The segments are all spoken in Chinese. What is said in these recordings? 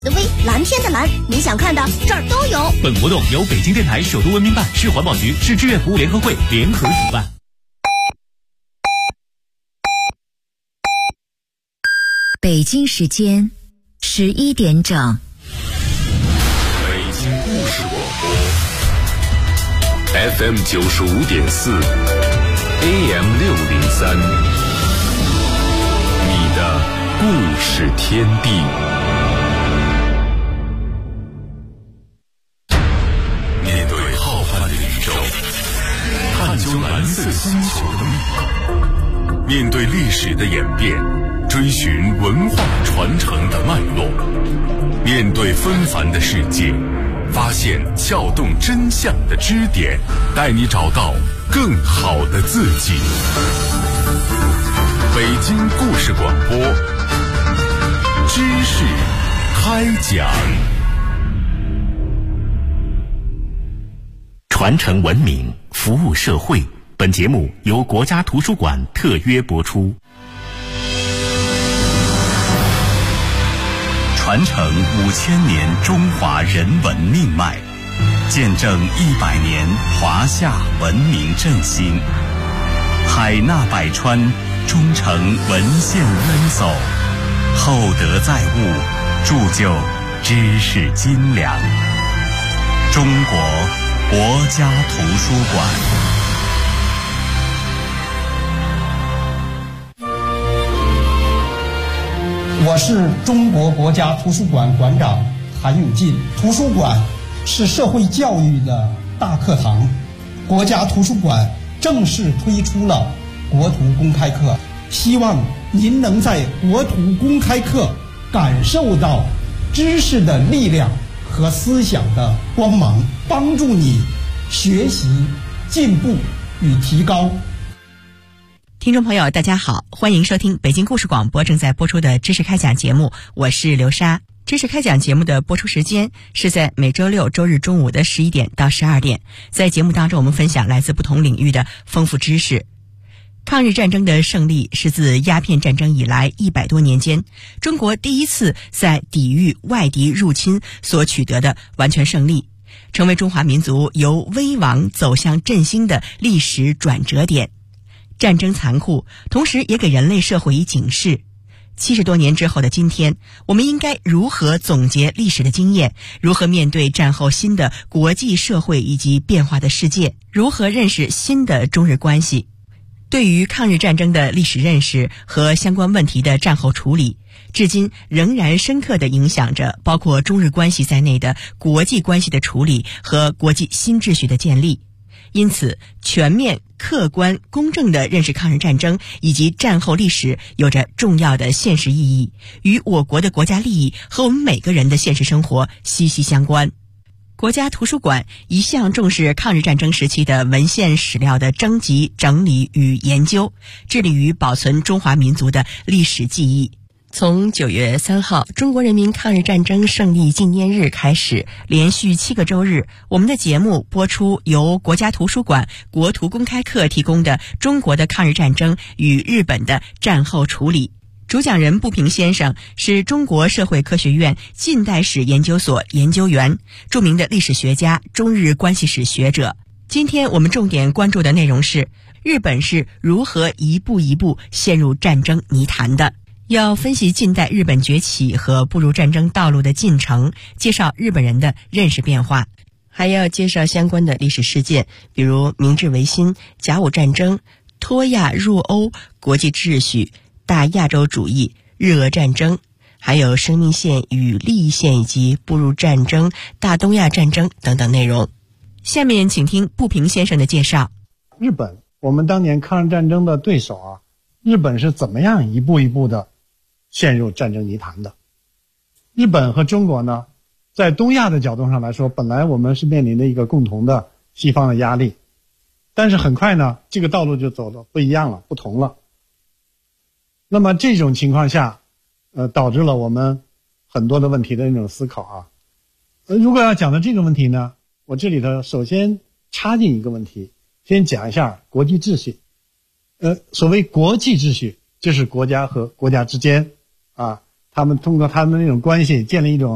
的微，蓝天的蓝，你想看的这儿都有。 本活动由北京电台首都文明办、市环保局、市志愿服务联合会联合主办。 北京时间11点整。 北京故事广播 FM 95.4 AM 603，你的故事天地。面对浩瀚的宇宙，探究蓝色星球的密码，面对历史的演变，追寻文化传承的脉络，面对纷繁的世界，发现撬动真相的支点，带你找到更好的自己。北京故事广播，知识开讲。 传承文明，服务社会。本节目由国家图书馆特约播出。 传承5000年中华人文命脉，见证100年华夏文明振兴。海纳百川，忠诚文献恩走，厚德载物，铸就知识精良。中国国家图书馆。 我是中国国家图书馆馆长韩永进。图书馆是社会教育的大课堂，国家图书馆正式推出了国图公开课，希望您能在国图公开课感受到知识的力量和思想的光芒，帮助你学习、进步与提高。 听众朋友大家好，欢迎收听北京故事广播正在播出的知识开讲节目，我是刘莎。知识开讲节目的播出时间是在每周六周日中午的11点到12点。在节目当中，我们分享来自不同领域的丰富知识。抗日战争的胜利是自鸦片战争以来100多年间，中国第一次在抵御外敌入侵所取得的完全胜利，成为中华民族由危亡走向振兴的历史转折点。战争残酷，同时也给人类社会以警示。70多年之后的今天，我们应该如何总结历史的经验？如何面对战后新的国际社会以及变化的世界？如何认识新的中日关系？对于抗日战争的历史认识和相关问题的战后处理，至今仍然深刻地影响着包括中日关系在内的国际关系的处理和国际新秩序的建立。因此，全面、客观、公正地认识抗日战争以及战后历史有着重要的现实意义，与我国的国家利益和我们每个人的现实生活息息相关。国家图书馆一向重视抗日战争时期的文献史料的征集、整理与研究，致力于保存中华民族的历史记忆。从9月3号中国人民抗日战争胜利纪念日开始，连续7个周日，我们的节目播出由国家图书馆国图公开课提供的中国的抗日战争与日本的战后处理。主讲人步平先生是中国社会科学院近代史研究所研究员，著名的历史学家、中日关系史学者。今天我们重点关注的内容是日本是如何一步一步陷入战争泥潭的。要分析近代日本崛起和步入战争道路的进程，介绍日本人的认识变化，还要介绍相关的历史事件，比如明治维新、甲午战争、脱亚入欧、国际秩序、大亚洲主义、日俄战争，还有生命线与利益线以及步入战争、大东亚战争等等内容。下面请听步平先生的介绍。 日本，我们当年抗日战争的对手啊，日本是怎么样一步一步的陷入战争泥潭的？日本和中国呢，在东亚的角度上来说，本来我们是面临的一个共同的西方的压力，但是很快呢，这个道路就走了不一样了，不同了。那么这种情况下，导致了我们很多的问题的那种思考啊。如果要讲到这个问题呢，我这里头首先插进一个问题，先讲一下国际秩序。所谓国际秩序，就是国家和国家之间啊，他们通过他们那种关系建立一种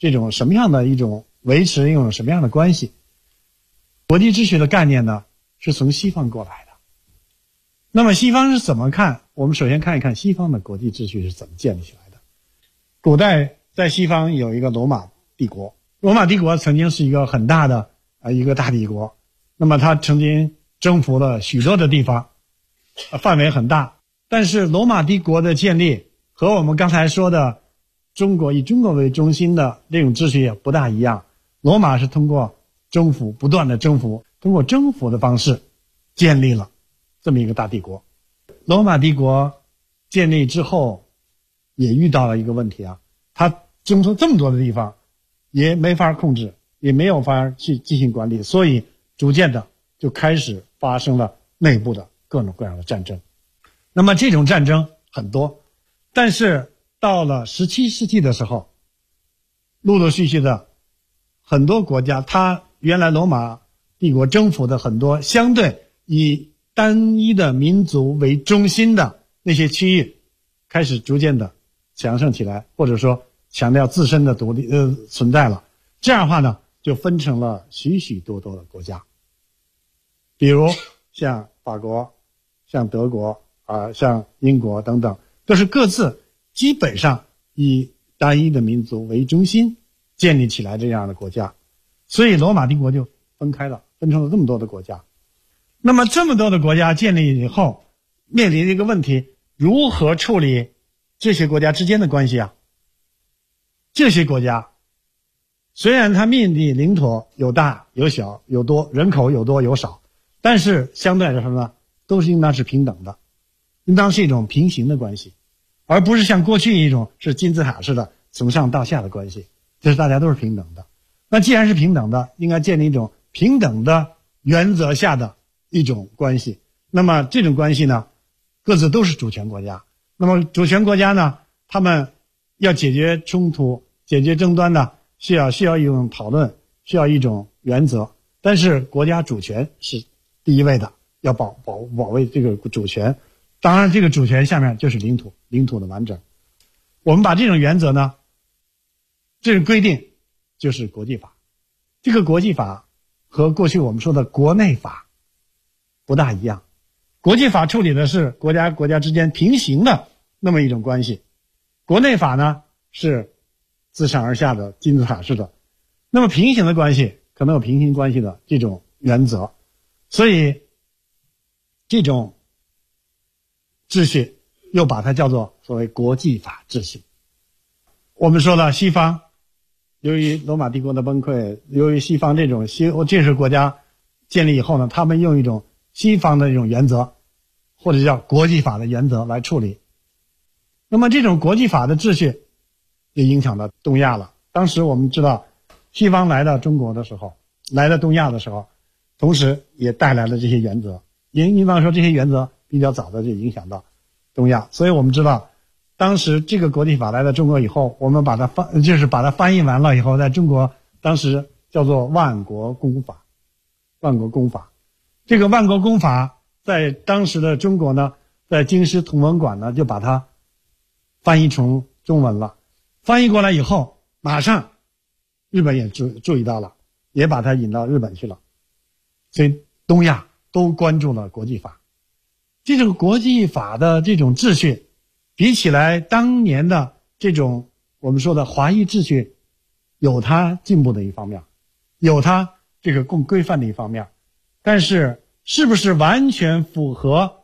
这种什么样的一种维持，一种什么样的关系。国际秩序的概念呢，是从西方过来的。那么西方是怎么看？我们首先看一看西方的国际秩序是怎么建立起来的。古代在西方有一个罗马帝国，罗马帝国曾经是一个很大的一个大帝国，那么它曾经征服了许多的地方，范围很大。但是罗马帝国的建立和我们刚才说的中国以中国为中心的这种秩序也不大一样。罗马是通过征服，不断的征服，通过征服的方式建立了这么一个大帝国。罗马帝国建立之后也遇到了一个问题啊，它征服这么多的地方也没法控制，也没有法去进行管理，所以逐渐的就开始发生了内部的各种各样的战争。那么这种战争很多，但是到了17世纪的时候，陆陆续续的很多国家，它原来罗马帝国征服的很多相对以单一的民族为中心的那些区域，开始逐渐的强盛起来，或者说强调自身的独立存在了。这样的话呢，就分成了许许多多的国家，比如像法国、像德国像英国等等，都是各自基本上以单一的民族为中心建立起来这样的国家，所以罗马帝国就分开了，分成了这么多的国家。那么这么多的国家建立以后，面临一个问题，如何处理这些国家之间的关系啊？这些国家虽然它面积领土有大有小有多，人口有多有少，但是相对来说呢，都是应当是平等的，应当是一种平行的关系，而不是像过去一种是金字塔式的从上到下的关系，就是大家都是平等的。那既然是平等的，应该建立一种平等的原则下的一种关系。那么这种关系呢，各自都是主权国家。那么主权国家呢，他们要解决冲突、解决争端呢，需要一种讨论，需要一种原则。但是国家主权是第一位的，要保卫这个主权。当然这个主权下面就是领土的完整。我们把这种原则呢，这种规定就是国际法。这个国际法和过去我们说的国内法不大一样。国际法处理的是国家之间平行的那么一种关系，国内法呢是自上而下的金字塔式的。那么平行的关系可能有平行关系的这种原则，所以这种秩序又把它叫做所谓国际法秩序。我们说了，西方由于罗马帝国的崩溃，由于西方这种建设国家建立以后呢，他们用一种西方的一种原则，或者叫国际法的原则来处理。那么这种国际法的秩序也影响到东亚了。当时我们知道，西方来到中国的时候，来到东亚的时候，同时也带来了这些原则。应当说这些原则比较早的就影响到东亚。所以我们知道，当时这个国际法来到中国以后，我们把它翻译完了以后，在中国当时叫做万国公法。万国公法，这个万国公法在当时的中国呢，在京师同文馆呢就把它翻译成中文了。翻译过来以后，马上日本也注意到了，也把它引到日本去了。所以东亚都关注了国际法。这种国际法的这种秩序，比起来当年的这种我们说的华裔秩序，有它进步的一方面，有它这个更规范的一方面，但是是不是完全符合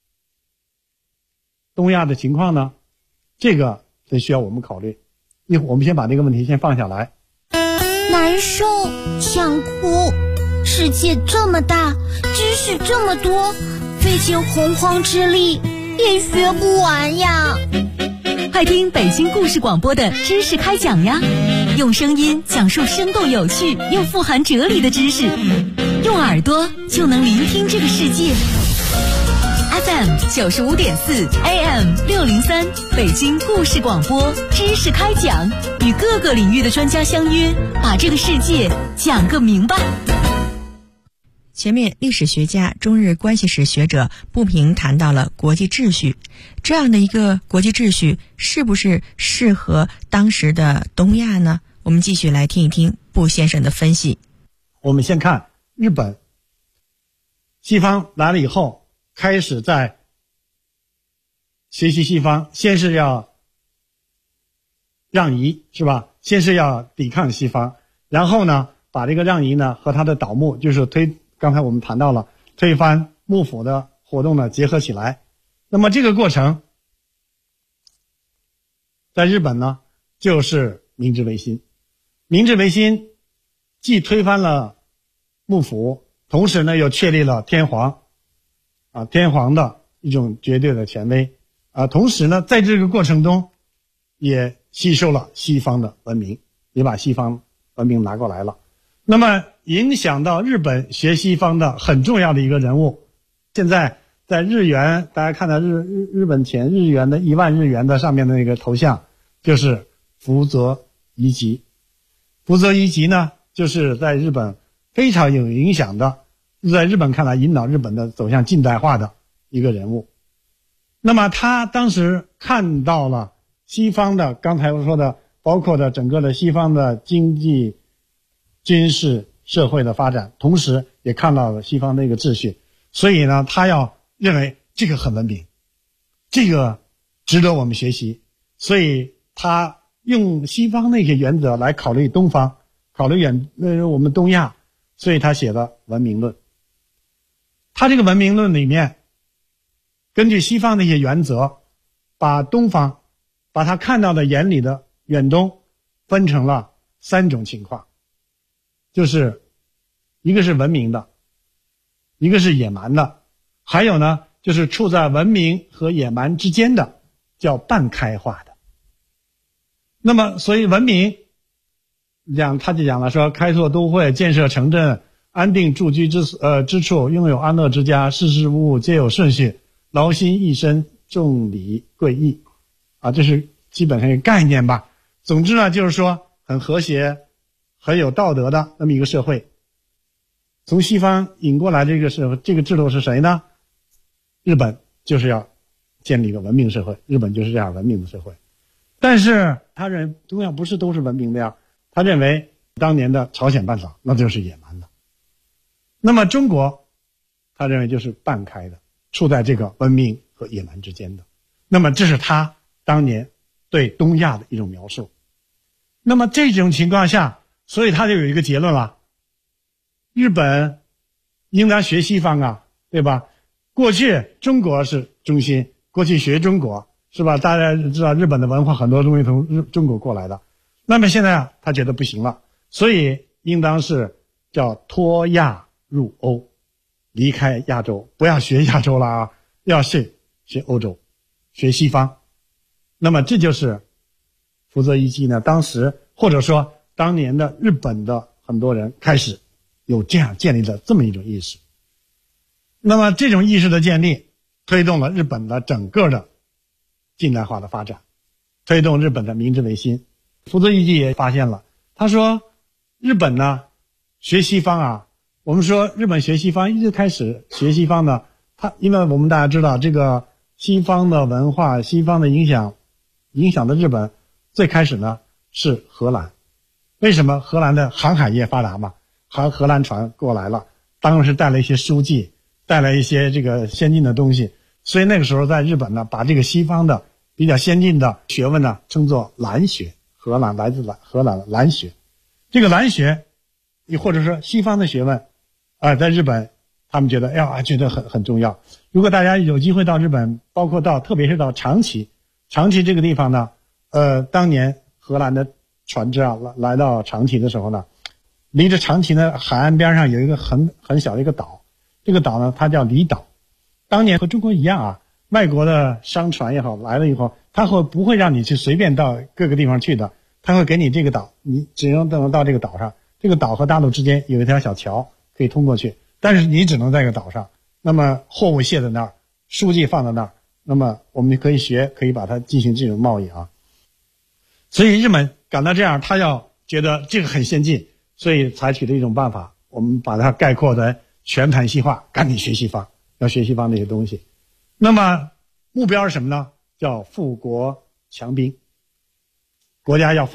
东亚的情况呢？这个得需要我们考虑。一会儿我们先把这个问题先放下来。 难受，想哭。世界这么大，知识这么多，费尽洪荒之力也学不完呀。 快听北京故事广播的知识开讲呀，用声音讲述生动有趣又富含哲理的知识，用耳朵就能聆听这个世界。FM 95.4 AM 603，北京故事广播知识开讲，与各个领域的专家相约，把这个世界讲个明白。 前面历史学家、中日关系史学者不平谈到了国际秩序，这样的一个国际秩序是不是适合当时的东亚呢？ 我们继续来听一听布先生的分析。 我们先看日本，西方来了以后，开始在学习西方，先是要让夷，是吧？先是要抵抗西方，然后呢，把这个让夷呢和他的倒幕，就是刚才我们谈到了推翻幕府的活动呢结合起来。那么这个过程在日本呢就是明治维新。明治维新既推翻了幕府，同时呢又确立了天皇的一种绝对的权威同时呢在这个过程中也吸收了西方的文明，也把西方文明拿过来了。那么影响到日本学西方的很重要的一个人物，现在在日元，大家看到日本钱日元的1万日元的上面的那个头像，就是福泽谕吉。福泽谕吉呢，就是在日本非常有影响的，在日本看来引导日本的走向近代化的一个人物。那么他当时看到了西方的，刚才我说的包括的整个的西方的经济、军事、社会的发展，同时也看到了西方的一个秩序，所以呢他要认为这个很文明，这个值得我们学习，所以他用西方那些原则来考虑东方，考虑我们东亚，所以他写了《文明论》。他这个《文明论》里面根据西方的一些原则，把东方，把他看到的眼里的远东分成了3种情况，就是一个是文明的，一个是野蛮的，还有呢就是处在文明和野蛮之间的，叫半开化的。那么所以文明他就讲了说，开拓都会，建设城镇，安定住居之处，拥有安乐之家，事事物皆有顺序，劳心益身，重礼贵义这是基本上一个概念吧。总之呢就是说很和谐很有道德的那么一个社会。从西方引过来这个制度是谁呢？日本就是要建立一个文明社会，日本就是这样文明的社会。但是他认为东亚不是都是文明的呀，他认为当年的朝鲜半岛那就是野蛮的。那么中国他认为就是半开的，处在这个文明和野蛮之间的。那么这是他当年对东亚的一种描述。那么这种情况下，所以他就有一个结论了，日本应当学西方对吧？过去中国是中心，过去学中国是吧？大家知道日本的文化很多东西从中国过来的。那么现在他觉得不行了，所以应当是叫脱亚入欧，离开亚洲，不要学亚洲了要学欧洲，学西方。那么这就是福泽谕吉呢当时或者说当年的日本的很多人开始有这样建立了这么一种意识。那么这种意识的建立推动了日本的整个的近代化的发展，推动日本的明治维新。福泽谕吉也发现了，他说日本呢学西方我们说日本学西方一直开始学西方呢，因为我们大家知道这个西方的文化，西方的影响的日本最开始呢是荷兰。为什么？荷兰的航海业发达嘛，荷兰船过来了，当时带了一些书籍，带来一些这个先进的东西，所以那个时候在日本呢把这个西方的比较先进的学问呢称作兰学，来自荷兰的兰学。这个兰学或者说西方的学问在日本他们觉得觉得很重要。如果大家有机会到日本，包括特别是到长崎这个地方呢当年荷兰的船只来到长崎的时候呢，离着长崎的海岸边上有一个很小的一个岛，这个岛呢它叫离岛。当年和中国一样外国的商船也好来了以后，他不会让你去随便到各个地方去的，他会给你这个岛，你只能到这个岛上，这个岛和大陆之间有一条小桥可以通过去，但是你只能在这个岛上。那么货物卸在那儿，书籍放在那儿，那么我们可以把它进行这种贸易所以日本感到这样，他要觉得这个很先进，所以采取了一种办法，我们把它概括为全盘西化，赶紧学西方，要学西方那些东西。那么目标是什么呢？叫富国强兵，国家要富，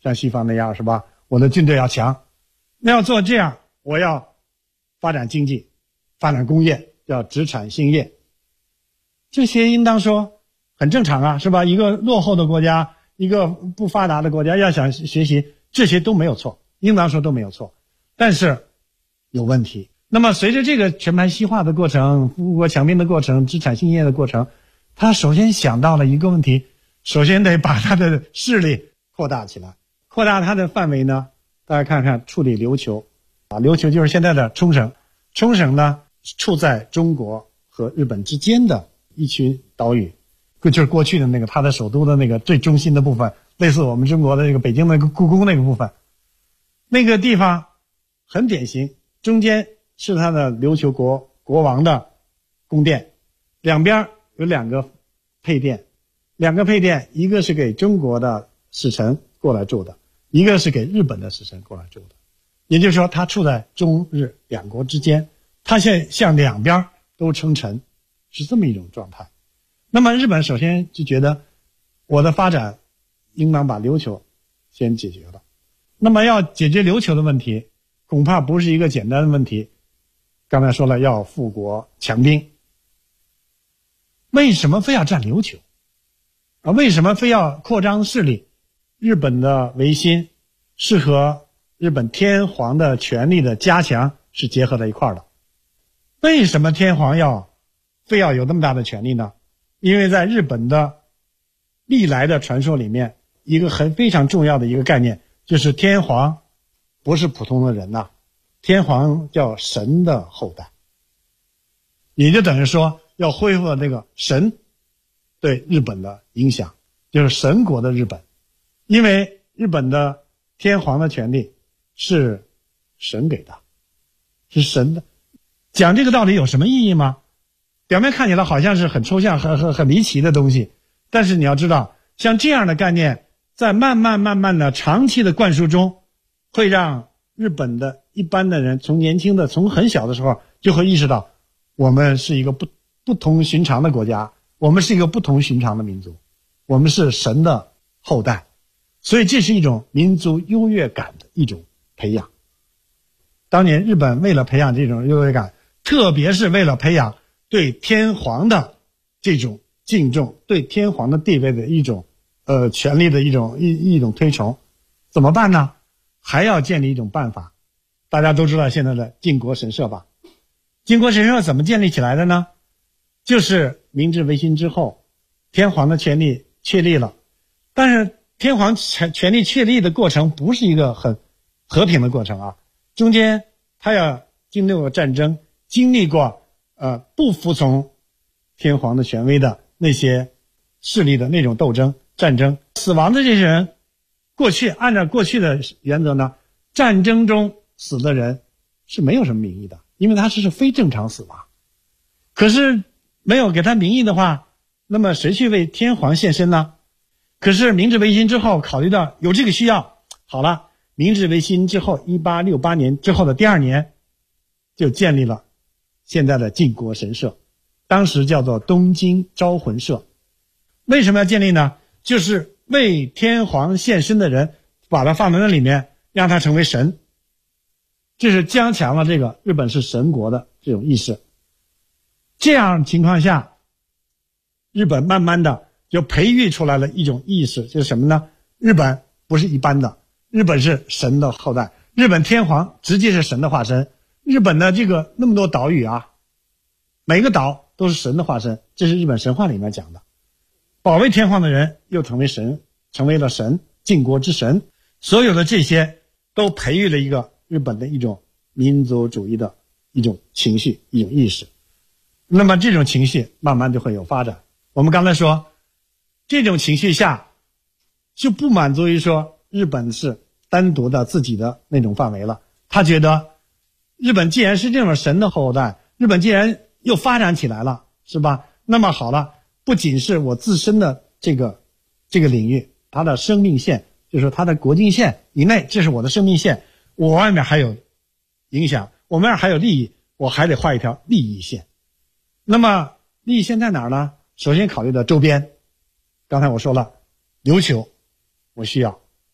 像西方那样是吧？我的军队要强，那要做这样，我要发展经济，发展工业，叫殖产兴业，这些应当说很正常啊，是吧？一个落后的国家，一个不发达的国家要想学习，这些都没有错，应当说都没有错，但是有问题。那么随着这个全盘西化的过程，富国强兵的过程，殖产兴业的过程，他首先想到了一个问题，首先得把他的势力扩大起来，扩大它的范围呢，大家看看处理琉球啊，琉球就是现在的冲绳，冲绳呢处在中国和日本之间的一群岛屿，就是过去的那个它的首都的那个最中心的部分，类似我们中国的那个北京那个故宫那个部分，那个地方很典型，中间是它的琉球国王的宫殿，两边有两个配殿，一个是给中国的使臣过来住的，一个是给日本的使臣过来住的，也就是说它处在中日两国之间，它现在向两边都称臣，是这么一种状态。那么日本首先就觉得我的发展应当把琉球先解决了，那么要解决琉球的问题恐怕不是一个简单的问题，刚才说了要富国强兵，为什么非要占琉球啊？为什么非要扩张势力？日本的维新是和日本天皇的权力的加强是结合在一块儿的。为什么天皇非要有那么大的权力呢？因为在日本的历来的传说里面，一个非常重要的一个概念，就是天皇不是普通的人呐，天皇叫神的后代，也就等于说要恢复这个神对日本的影响，就是神国的日本。因为日本的天皇的权力是神给的，是神的。讲这个道理有什么意义吗？表面看起来好像是很抽象很离奇的东西，但是你要知道，像这样的概念在慢慢的长期的灌输中，会让日本的一般的人从很小的时候就会意识到，我们是一个不同寻常的国家，我们是一个不同寻常的民族，我们是神的后代，所以这是一种民族优越感的一种培养。当年日本为了培养这种优越感，特别是为了培养对天皇的这种敬重，对天皇的地位的一种权力的一种推崇，怎么办呢？还要建立一种办法。大家都知道现在的靖国神社吧？靖国神社怎么建立起来的呢？就是明治维新之后，天皇的权力确立了，但是天皇权力确立的过程不是一个很和平的过程啊，中间他要经历过战争，经历过不服从天皇的权威的那些势力的那种斗争战争，死亡的这些人，按照过去的原则呢，战争中死的人是没有什么名义的，因为他是非正常死亡。可是没有给他名义的话，那么谁去为天皇献身呢？可是明治维新之后考虑到有这个需要，好了，明治维新之后1868年之后的第2年就建立了现在的靖国神社，当时叫做东京招魂社。为什么要建立呢？就是为天皇献身的人把它放在那里面，让他成为神，这是加强了这个日本是神国的这种意识。这样情况下，日本慢慢的就培育出来了一种意识，就是什么呢？日本不是一般的，日本是神的后代，日本天皇直接是神的化身。日本的这个那么多岛屿啊，每个岛都是神的化身，这是日本神话里面讲的。保卫天皇的人又成为了神，靖国之神。所有的这些都培育了一个日本的一种民族主义的一种情绪，一种意识。那么这种情绪慢慢就会有发展。我们刚才说，这种情绪下就不满足于说日本是单独的自己的那种范围了，他觉得日本既然是这种神的后代，日本既然又发展起来了，是吧？那么好了，不仅是我自身的这个领域，它的生命线，就是说它的国境线以内，这是我的生命线，我外面还有影响，我外面还有利益，我还得画一条利益线。那么利益线在哪儿呢？首先考虑到周边，刚才我说了，琉球我需要，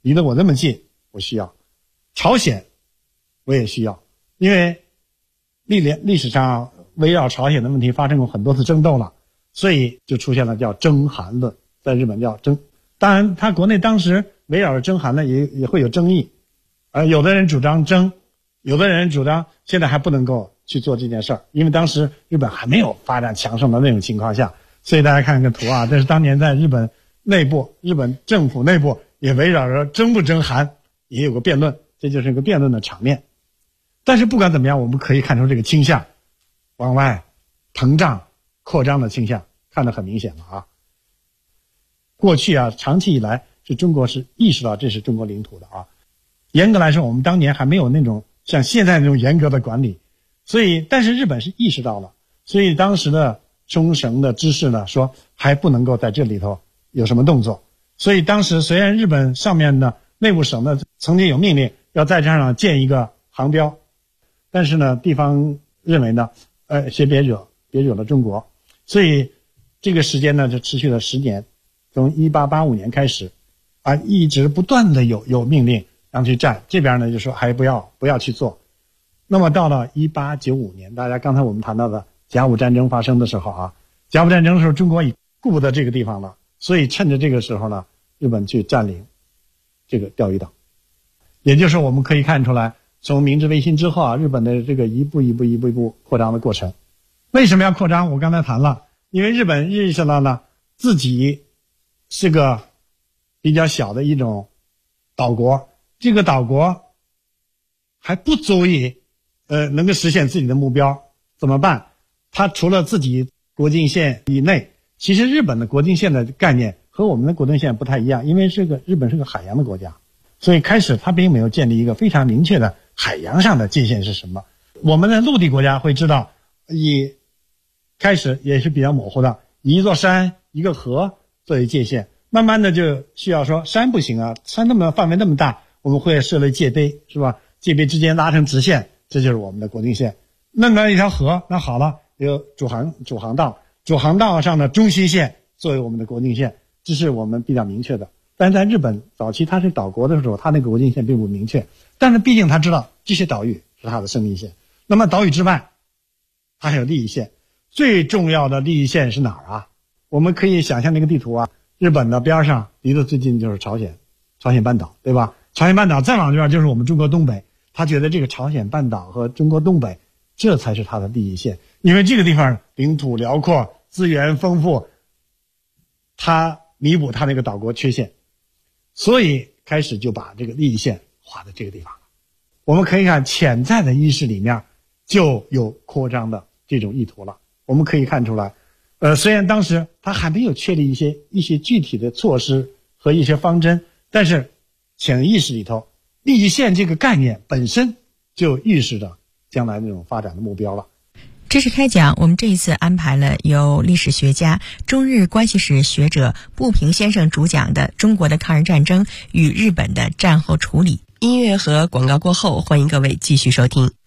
离得我那么近，我需要；朝鲜我也需要，因为历史上围绕朝鲜的问题发生过很多次争斗了，所以就出现了叫征韩论，在日本叫征。当然他国内当时围绕着征韩呢也会有争议，有的人主张征，有的人主张现在还不能够去做这件事儿，因为当时日本还没有发展强盛的那种情况下。所以大家看个图啊，这是当年在日本内部，日本政府内部也围绕着征不征韩也有个辩论，这就是一个辩论的场面。但是不管怎么样，我们可以看出这个倾向往外膨胀扩张的倾向看得很明显了啊。过去啊，长期以来是中国是意识到这是中国领土的啊。严格来说，我们当年还没有那种像现在那种严格的管理，所以但是日本是意识到了，所以当时的冲绳的知事呢说还不能够在这里头有什么动作。所以当时虽然日本上面的内务省呢曾经有命令要在这上建一个航标，但是呢地方认为呢先别惹了中国，所以这个时间呢就持续了10年，从1885年开始啊，一直不断的有命令让去占，这边呢就说还不要去做。那么到了1895年，大家刚才我们谈到的甲午战争发生的时候啊，甲午战争的时候中国已顾不得这个地方了，所以趁着这个时候呢，日本去占领这个钓鱼岛。也就是我们可以看出来，从明治维新之后啊，日本的这个一步一步扩张的过程。为什么要扩张？我刚才谈了，因为日本意识到呢自己是个比较小的一种岛国，这个岛国还不足以能够实现自己的目标，怎么办？它除了自己国境线以内，其实日本的国境线的概念和我们的国境线不太一样，因为日本是个海洋的国家，所以开始它并没有建立一个非常明确的海洋上的界限是什么。我们的陆地国家会知道，开始也是比较模糊的，以一座山一个河作为界限，慢慢的就需要说山不行啊，山范围那么大，我们会设立界碑，是吧？界碑之间拉成直线，这就是我们的国境线。那么一条河，那好了，有主航道上的中心线作为我们的国境线，这是我们比较明确的。但是在日本早期它是岛国的时候，它那个国境线并不明确，但是毕竟他知道这些岛屿是它的生命线。那么岛屿之外它还有利益线，最重要的利益线是哪儿啊？我们可以想象那个地图啊，日本的边上离得最近就是朝鲜半岛，对吧？朝鲜半岛再往这边就是我们中国东北，他觉得这个朝鲜半岛和中国东北这才是他的利益线，因为这个地方领土辽阔，资源丰富，他弥补他那个岛国缺陷，所以开始就把这个利益线划在这个地方了。我们可以看潜在的意识里面就有扩张的这种意图了。我们可以看出来，虽然当时他还没有确立一些具体的措施和一些方针，但是潜意识里头利益线这个概念本身就预示着将来那种发展的目标了。 知识开讲，我们这一次安排了由历史学家、中日关系史学者步平先生主讲的《中国的抗日战争与日本的战后处理》。音乐和广告过后，欢迎各位继续收听。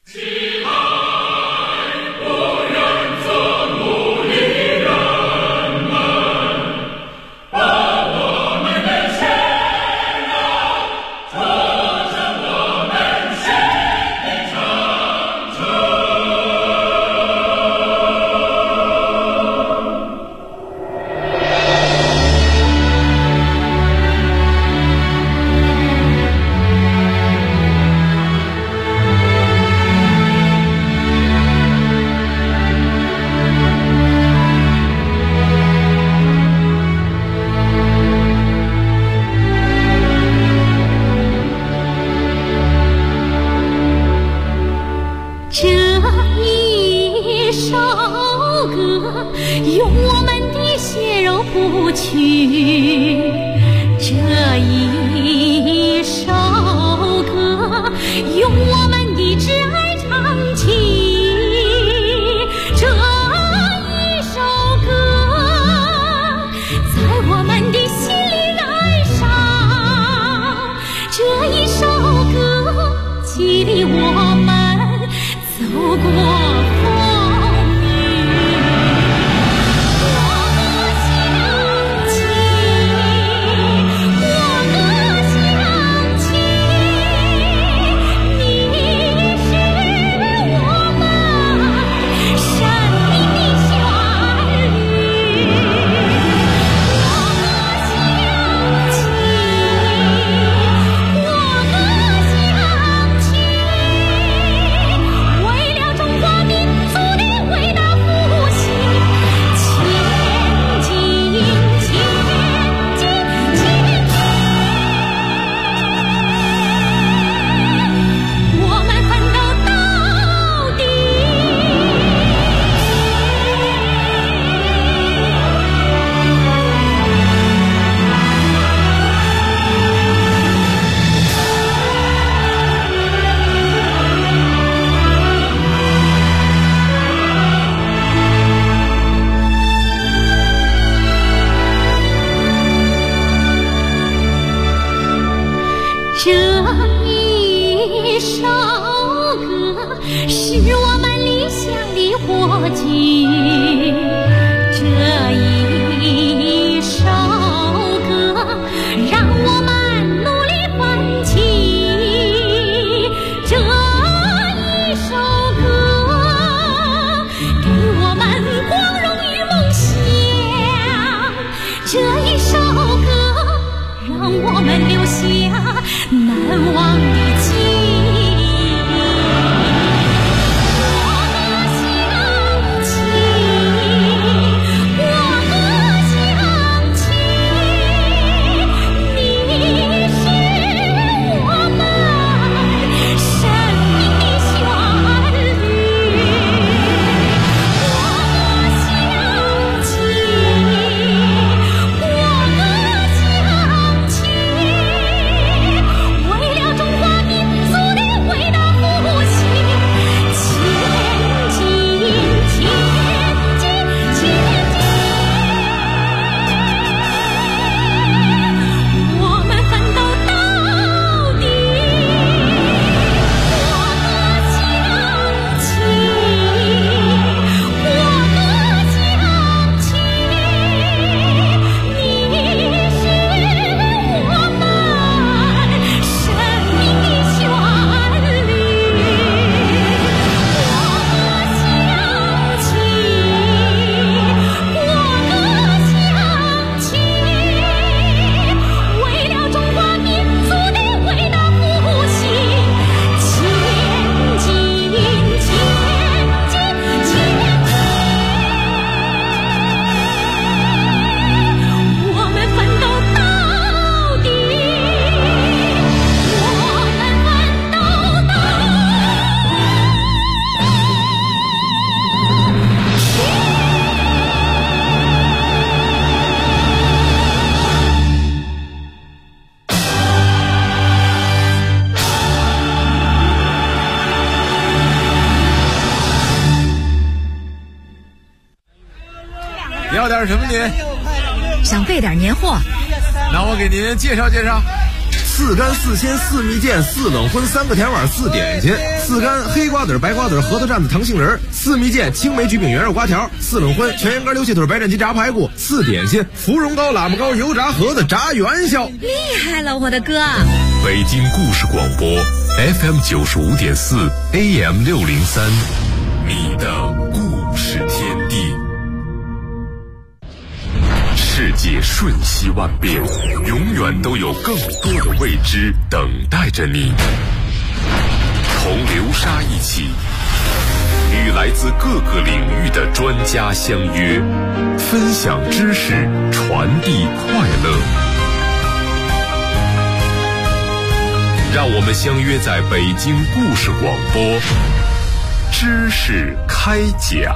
我想起点什么您？ 想备点年货。 那我给您介绍介绍。 4干4鲜4蜜饯4冷荤3个甜碗4点心，4干黑瓜子白瓜子核桃蘸子糖杏仁，4蜜饯青梅焗饼圆肉瓜条，4冷荤全羊肝溜气腿白斩鸡炸排骨，4点心芙蓉糕喇嘛糕油炸盒子炸元宵。 厉害了，我的哥！ 北京故事广播 FM 95.4 AM 603，你的故事天地。世界瞬息万变，永远都有更多的未知等待着你。同流沙一起，与来自各个领域的专家相约，分享知识，传递快乐。让我们相约在北京故事广播，知识开讲。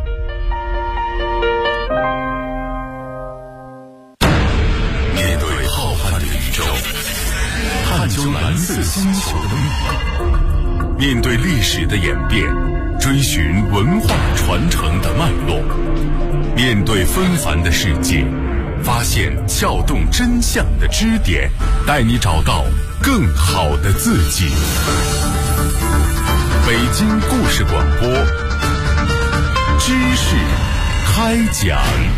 探究蓝色星球的密码，面对历史的演变，追寻文化传承的脉络，面对纷繁的世界，发现撬动真相的支点，带你找到更好的自己。北京故事广播，知识开讲。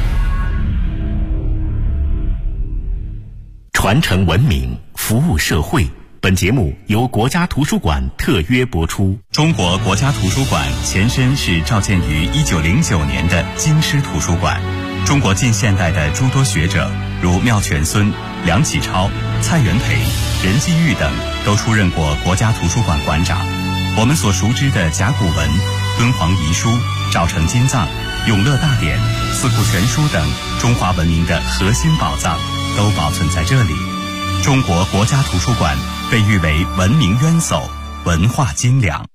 传承文明，服务社会。本节目由国家图书馆特约播出。 中国国家图书馆前身是召建于1909年的京师图书馆。中国近现代的诸多学者，如妙泉孙、梁启超、蔡元培、任继玉等，都出任过国家图书馆馆长。我们所熟知的甲骨文、敦煌遗书、赵城金藏、永乐大典、四库全书等中华文明的核心宝藏，都保存在这里。中国国家图书馆被誉为文明渊薮、文化精良。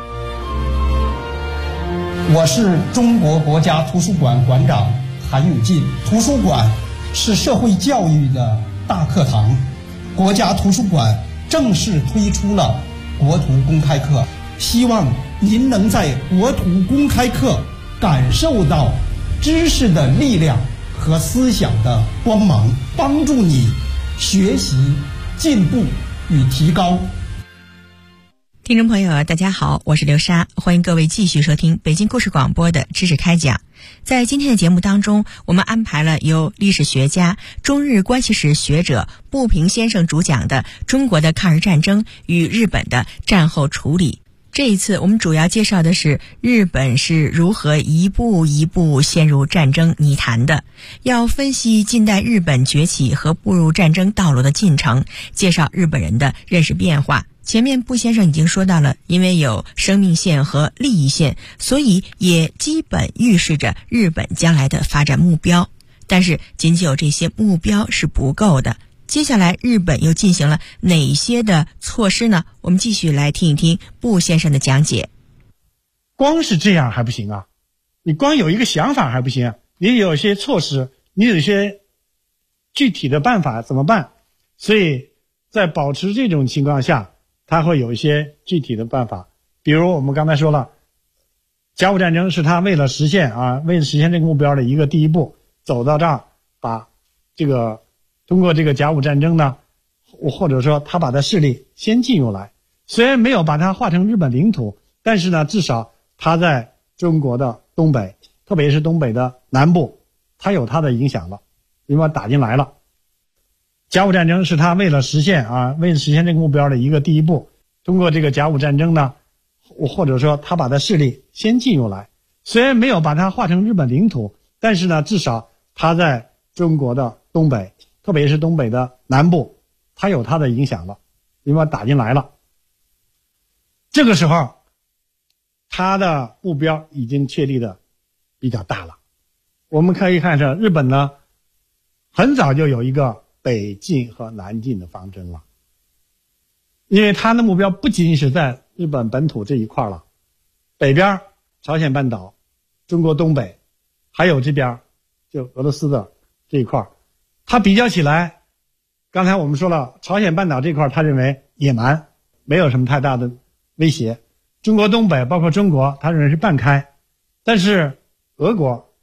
我是中国国家图书馆馆长韩永进。图书馆是社会教育的大课堂，国家图书馆正式推出了国图公开课，希望您能在国图公开课感受到知识的力量和思想的光芒，帮助你学习、进步与提高。 听众朋友大家好，我是刘莎，欢迎各位继续收听北京故事广播的知识开讲。在今天的节目当中，我们安排了由历史学家、中日关系史学者步平先生主讲的中国的抗日战争与日本的战后处理。这一次我们主要介绍的是日本是如何一步一步陷入战争泥潭的，要分析近代日本崛起和步入战争道路的进程，介绍日本人的认识变化。前面步先生已经说到了，因为有生命线和利益线，所以也基本预示着日本将来的发展目标。但是仅仅有这些目标是不够的，接下来日本又进行了哪些的措施呢？我们继续来听一听步先生的讲解。 光是这样还不行啊，你光有一个想法还不行啊，你有一些措施，你有一些具体的办法怎么办？所以在保持这种情况下，他会有一些具体的办法。比如我们刚才说了，甲午战争是他为了实现这个目标的一个第一步，走到这儿，把这个通过这个甲午战争呢，或者说他把他势力先进入来，虽然没有把它划成日本领土，但是呢，至少他在中国的东北，特别是东北的南部，他有他的影响了，因为打进来了。甲午战争是他为了实现这个目标的一个第一步，通过这个甲午战争呢，或者说他把他势力先进入来，虽然没有把它划成日本领土，但是呢，至少他在中国的东北，特别是东北的南部，他有他的影响了，因为打进来了。这个时候他的目标已经确立的比较大了。我们可以看出日本呢，很早就有一个北进和南进的方针了，因为他的目标不仅是在日本本土这一块了，北边朝鲜半岛、中国东北，还有这边就俄罗斯的这一块，他比较起来，刚才我们说了，朝鲜半岛这块他认为野蛮，没有什么太大的威胁，中国东北包括中国他认为是半开，但是俄国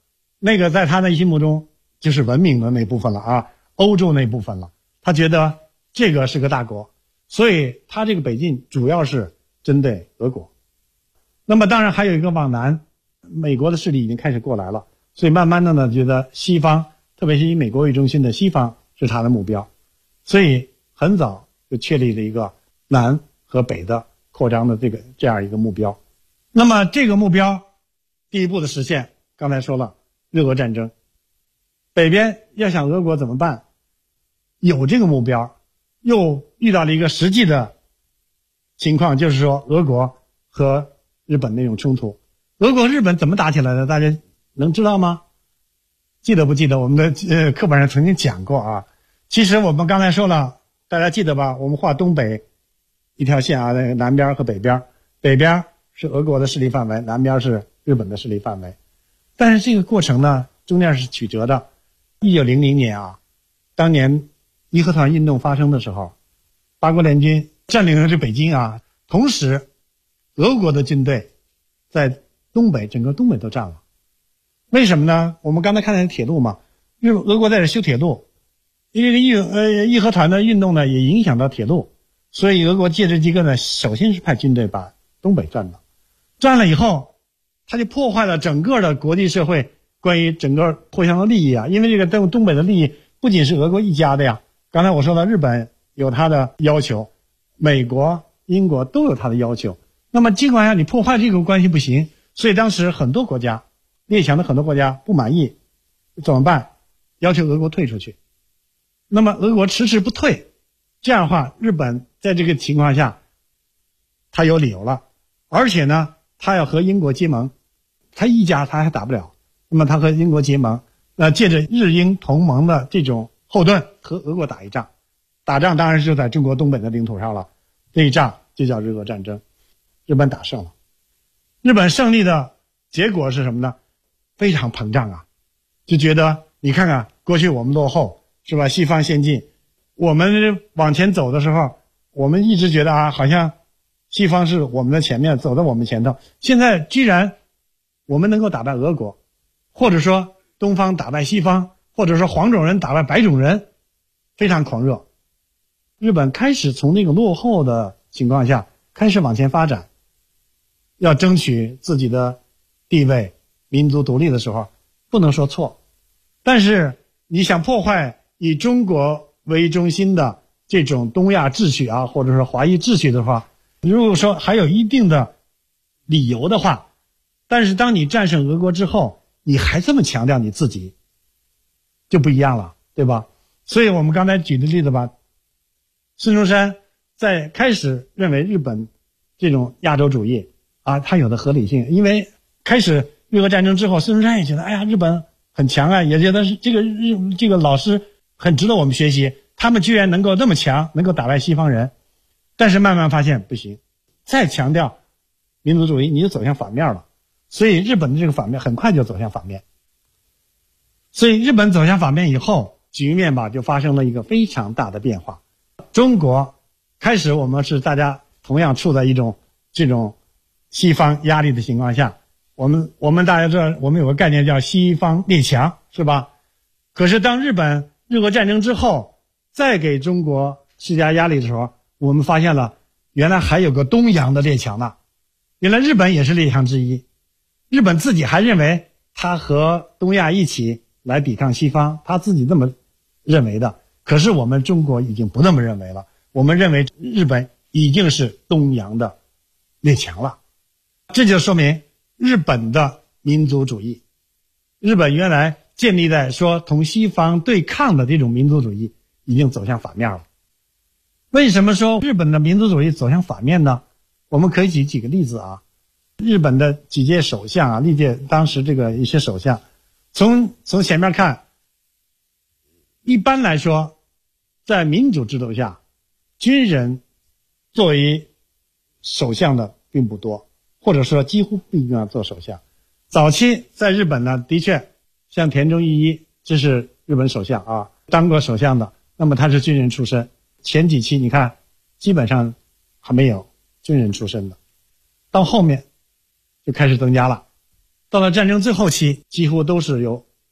那个在他的心目中就是文明的那部分了啊，欧洲那部分了。他觉得这个是个大国，所以他这个北进主要是针对俄国。那么当然还有一个往南，美国的势力已经开始过来了，所以慢慢的呢，觉得西方，特别是以美国为中心的西方是他的目标，所以很早就确立了一个南和北的扩张的这样一个目标。那么这个目标第一步的实现，刚才说了日俄战争，北边要想俄国怎么办？有这个目标，又遇到了一个实际的情况，就是说俄国和日本那种冲突。俄国和日本怎么打起来的？大家能知道吗？记得不记得我们的课本上曾经讲过啊？其实我们刚才说了，大家记得吧？我们画东北一条线啊，那个南边和北边，北边是俄国的势力范围，南边是日本的势力范围。但是这个过程呢，中间是曲折的。1900年啊，当年义和团运动发生的时候，八国联军占领了这北京啊，同时俄国的军队在东北，整个东北都占了。为什么呢？我们刚才看见铁路嘛，俄国在这修铁路，因为义和团的运动呢也影响到铁路，所以俄国借这机会呢，首先是派军队把东北占了，占了以后，他就破坏了整个的国际社会关于整个互相的利益啊，因为这个东北的利益不仅是俄国一家的呀，刚才我说了，日本有他的要求，美国、英国都有他的要求。那么尽管你破坏这个关系不行，所以当时很多国家，列强的很多国家不满意，怎么办？要求俄国退出去。那么俄国迟迟不退，这样的话，日本在这个情况下，他有理由了，而且呢，他要和英国结盟，他一家他还打不了，那么他和英国结盟，借着日英同盟的这种后盾和俄国打一仗，打仗当然是就在中国东北的领土上了，这一仗就叫日俄战争，日本打胜了。日本胜利的结果是什么呢？非常膨胀啊，就觉得你看看过去我们落后是吧，西方先进，我们往前走的时候，我们一直觉得啊，好像西方是我们的前面，走在我们前头，现在居然我们能够打败俄国，或者说东方打败西方，或者说黄种人打败白种人，非常狂热。日本开始从那个落后的情况下开始往前发展，要争取自己的地位，民族独立的时候不能说错，但是你想破坏以中国为中心的这种东亚秩序啊，或者说华裔秩序的话，如果说还有一定的理由的话，但是当你战胜俄国之后，你还这么强调你自己，就不一样了，对吧？所以我们刚才举的例子吧，孙中山在开始认为日本这种亚洲主义啊，它有的合理性，因为开始日俄战争之后，孙中山也觉得，哎呀，日本很强啊，也觉得这个老师很值得我们学习，他们居然能够那么强，能够打败西方人。但是慢慢发现不行，再强调民族主义，你就走向反面了。所以日本的这个反面很快就走向反面。所以日本走向反面以后，局面吧就发生了一个非常大的变化。中国开始我们是大家同样处在一种这种西方压力的情况下，我们大家知道，我们有个概念叫西方列强，是吧？可是当日俄战争之后，再给中国施加压力的时候，我们发现了原来还有个东洋的列强呢，原来日本也是列强之一。日本自己还认为他和东亚一起来抵抗西方，他自己这么认为的。可是我们中国已经不那么认为了，我们认为日本已经是东洋的列强了。这就说明日本的民族主义，日本原来建立在说同西方对抗的这种民族主义已经走向反面了。为什么说日本的民族主义走向反面呢？我们可以举几个例子啊。日本的几届首相啊，历届当时这个一些首相，从前面看，一般来说，在民主制度下，军人作为首相的并不多，或者说几乎不应该做首相。早期在日本呢，的确像田中义一，这是日本首相啊，当过首相的，那么他是军人出身。前几期你看，基本上还没有军人出身的，到后面就开始增加了。到了战争最后期，几乎都是由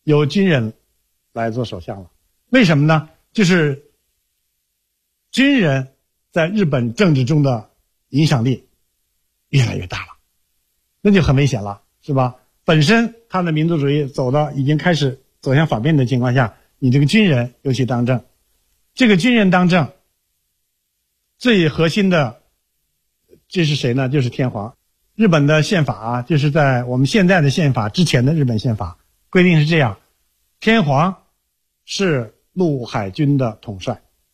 由军人来做首相了。为什么呢？就是军人在日本政治中的影响力越来越大了，那就很危险了，是吧？本身他的民族主义已经开始走向反面的情况下，你这个军人尤其当政，这个军人当政最核心的这是谁呢？就是天皇。日本的宪法啊，就是在我们现在的宪法之前的日本宪法规定是这样，天皇是陆海军的统帅，